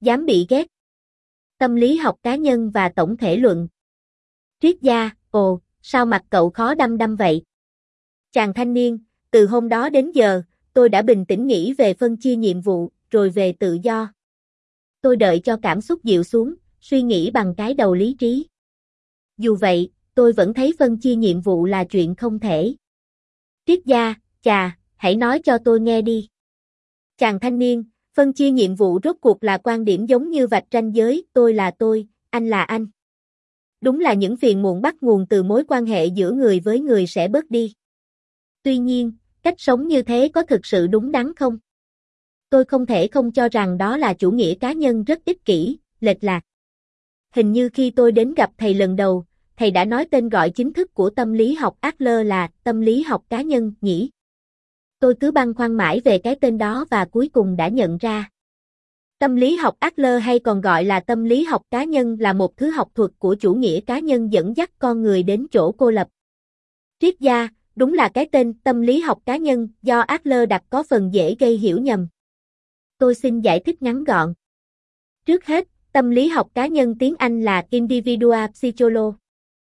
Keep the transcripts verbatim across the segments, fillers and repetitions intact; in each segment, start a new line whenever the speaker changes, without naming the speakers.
Dám bị ghét. Tâm lý học cá nhân và tổng thể luận. Triết gia, ồ, sao mặt cậu khó đăm đăm vậy? Chàng thanh niên, từ hôm đó đến giờ, tôi đã bình tĩnh nghĩ về phân chia nhiệm vụ, rồi về tự do. Tôi đợi cho cảm xúc dịu xuống, suy nghĩ bằng cái đầu lý trí. Dù vậy, tôi vẫn thấy phân chia nhiệm vụ là chuyện không thể. Triết gia, chà, hãy nói cho tôi nghe đi. Chàng thanh niên, phân chia nhiệm vụ rốt cuộc là quan điểm giống như vạch ranh giới, tôi là tôi, anh là anh. Đúng là những phiền muộn bắt nguồn từ mối quan hệ giữa người với người sẽ bớt đi. Tuy nhiên, cách sống như thế có thực sự đúng đắn không? Tôi không thể không cho rằng đó là chủ nghĩa cá nhân rất ích kỷ, lệch lạc. Hình như khi tôi đến gặp thầy lần đầu, thầy đã nói tên gọi chính thức của tâm lý học Adler là tâm lý học cá nhân, nhỉ? Tôi cứ băn khoăn mãi về cái tên đó và cuối cùng đã nhận ra. Tâm lý học Adler hay còn gọi là tâm lý học cá nhân là một thứ học thuật của chủ nghĩa cá nhân dẫn dắt con người đến chỗ cô lập. Triết gia, đúng là cái tên tâm lý học cá nhân do Adler đặt có phần dễ gây hiểu nhầm. Tôi xin giải thích ngắn gọn. Trước hết, tâm lý học cá nhân tiếng Anh là individual psychology.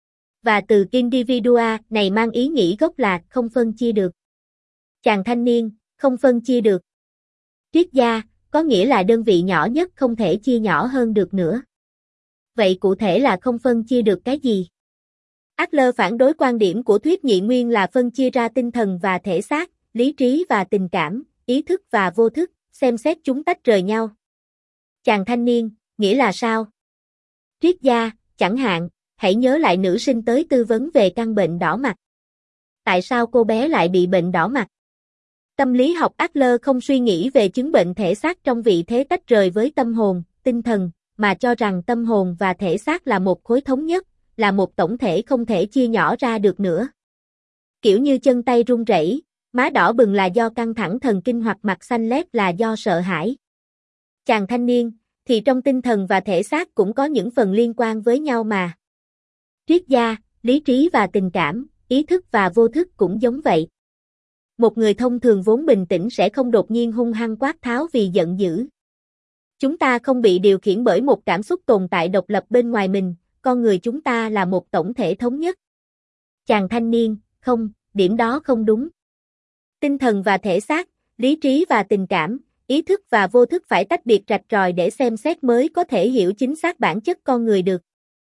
Và từ individual này mang ý nghĩa gốc là không phân chia được. Chàng thanh niên, không phân chia được. Triết gia, có nghĩa là đơn vị nhỏ nhất không thể chia nhỏ hơn được nữa. Vậy cụ thể là không phân chia được cái gì? Adler phản đối quan điểm của thuyết nhị nguyên là phân chia ra tinh thần và thể xác, lý trí và tình cảm, ý thức và vô thức, xem xét chúng tách rời nhau. Chàng thanh niên, nghĩa là sao? Triết gia, chẳng hạn, hãy nhớ lại nữ sinh tới tư vấn về căn bệnh đỏ mặt. Tại sao cô bé lại bị bệnh đỏ mặt? Tâm lý học Adler không suy nghĩ về chứng bệnh thể xác trong vị thế tách rời với tâm hồn, tinh thần, mà cho rằng tâm hồn và thể xác là một khối thống nhất, là một tổng thể không thể chia nhỏ ra được nữa. Kiểu như chân tay run rẩy, má đỏ bừng là do căng thẳng thần kinh hoặc mặt xanh lét là do sợ hãi. Chàng thanh niên, thì trong tinh thần và thể xác cũng có những phần liên quan với nhau mà. Triết gia, lý trí và tình cảm, ý thức và vô thức cũng giống vậy. Một người thông thường vốn bình tĩnh sẽ không đột nhiên hung hăng quát tháo vì giận dữ. Chúng ta không bị điều khiển bởi một cảm xúc tồn tại độc lập bên ngoài mình, con người chúng ta là một tổng thể thống nhất. Chàng thanh niên, không, điểm đó không đúng. Tinh thần và thể xác, lý trí và tình cảm, ý thức và vô thức phải tách biệt rạch ròi để xem xét mới có thể hiểu chính xác bản chất con người được.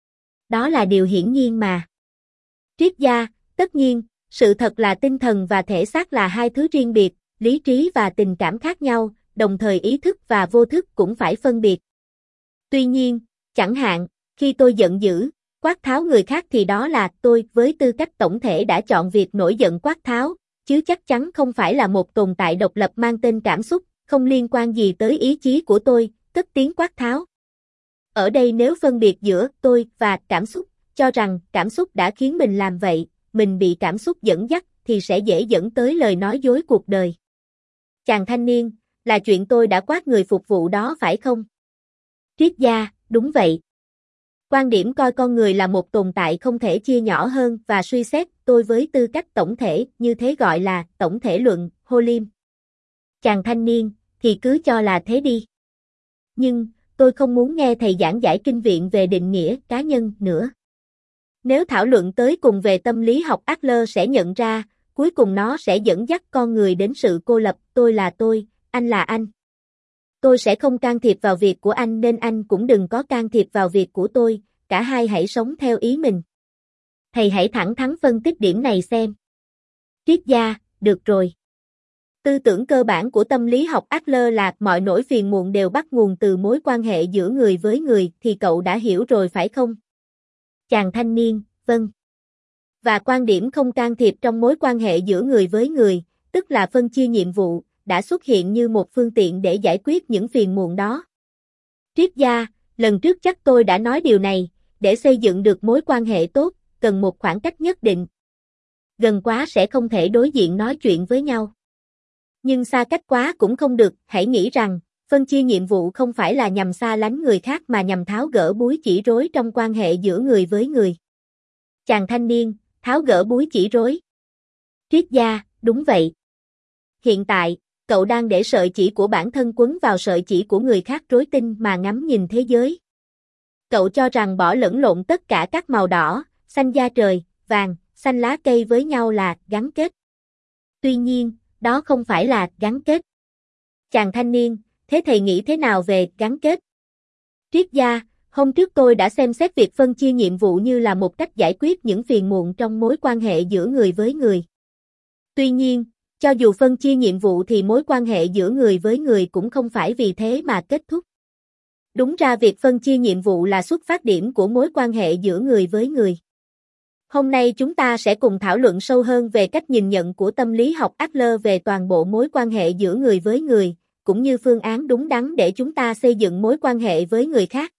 Đó là điều hiển nhiên mà. Triết gia, tất nhiên, sự thật là tinh thần và thể xác là hai thứ riêng biệt, lý trí và tình cảm khác nhau, đồng thời ý thức và vô thức cũng phải phân biệt. Tuy nhiên, chẳng hạn, khi tôi giận dữ, quát tháo người khác thì đó là tôi với tư cách tổng thể đã chọn việc nổi giận quát tháo, chứ chắc chắn không phải là một tồn tại độc lập mang tên cảm xúc, không liên quan gì tới ý chí của tôi, cất tiếng quát tháo. Ở đây nếu phân biệt giữa tôi và cảm xúc, cho rằng cảm xúc đã khiến mình làm vậy, mình bị cảm xúc dẫn dắt thì sẽ dễ dẫn tới lời nói dối cuộc đời. Chàng thanh niên, là chuyện tôi đã quát người phục vụ đó phải không? Triết gia, đúng vậy. Quan điểm coi con người là một tồn tại không thể chia nhỏ hơn và suy xét tôi với tư cách tổng thể, như thế gọi là tổng thể luận, Holim. Chàng thanh niên, thì cứ cho là thế đi. Nhưng, tôi không muốn nghe thầy giảng giải kinh viện về định nghĩa cá nhân nữa. Nếu thảo luận tới cùng về tâm lý học Adler sẽ nhận ra, cuối cùng nó sẽ dẫn dắt con người đến sự cô lập, tôi là tôi, anh là anh. Tôi sẽ không can thiệp vào việc của anh nên anh cũng đừng có can thiệp vào việc của tôi, cả hai hãy sống theo ý mình. Thầy hãy thẳng thắn phân tích điểm này xem. Triết gia, được rồi. Tư tưởng cơ bản của tâm lý học Adler là mọi nỗi phiền muộn đều bắt nguồn từ mối quan hệ giữa người với người thì cậu đã hiểu rồi phải không? Chàng thanh niên, vâng. Và quan điểm không can thiệp trong mối quan hệ giữa người với người, tức là phân chia nhiệm vụ, đã xuất hiện như một phương tiện để giải quyết những phiền muộn đó. Triết gia, lần trước chắc tôi đã nói điều này, để xây dựng được mối quan hệ tốt, cần một khoảng cách nhất định. Gần quá sẽ không thể đối diện nói chuyện với nhau. Nhưng xa cách quá cũng không được, hãy nghĩ rằng, phân chia nhiệm vụ không phải là nhằm xa lánh người khác mà nhằm tháo gỡ búi chỉ rối trong quan hệ giữa người với người. Chàng thanh niên, tháo gỡ búi chỉ rối. Triết gia, đúng vậy. Hiện tại, cậu đang để sợi chỉ của bản thân quấn vào sợi chỉ của người khác rối tinh mà ngắm nhìn thế giới. Cậu cho rằng bỏ lẫn lộn tất cả các màu đỏ, xanh da trời, vàng, xanh lá cây với nhau là gắn kết. Tuy nhiên, đó không phải là gắn kết. Chàng thanh niên, thế thầy nghĩ thế nào về gắn kết? Triết gia, hôm trước tôi đã xem xét việc phân chia nhiệm vụ như là một cách giải quyết những phiền muộn trong mối quan hệ giữa người với người. Tuy nhiên, cho dù phân chia nhiệm vụ thì mối quan hệ giữa người với người cũng không phải vì thế mà kết thúc. Đúng ra việc phân chia nhiệm vụ là xuất phát điểm của mối quan hệ giữa người với người. Hôm nay chúng ta sẽ cùng thảo luận sâu hơn về cách nhìn nhận của tâm lý học Adler về toàn bộ mối quan hệ giữa người với người, cũng như phương án đúng đắn để chúng ta xây dựng mối quan hệ với người khác.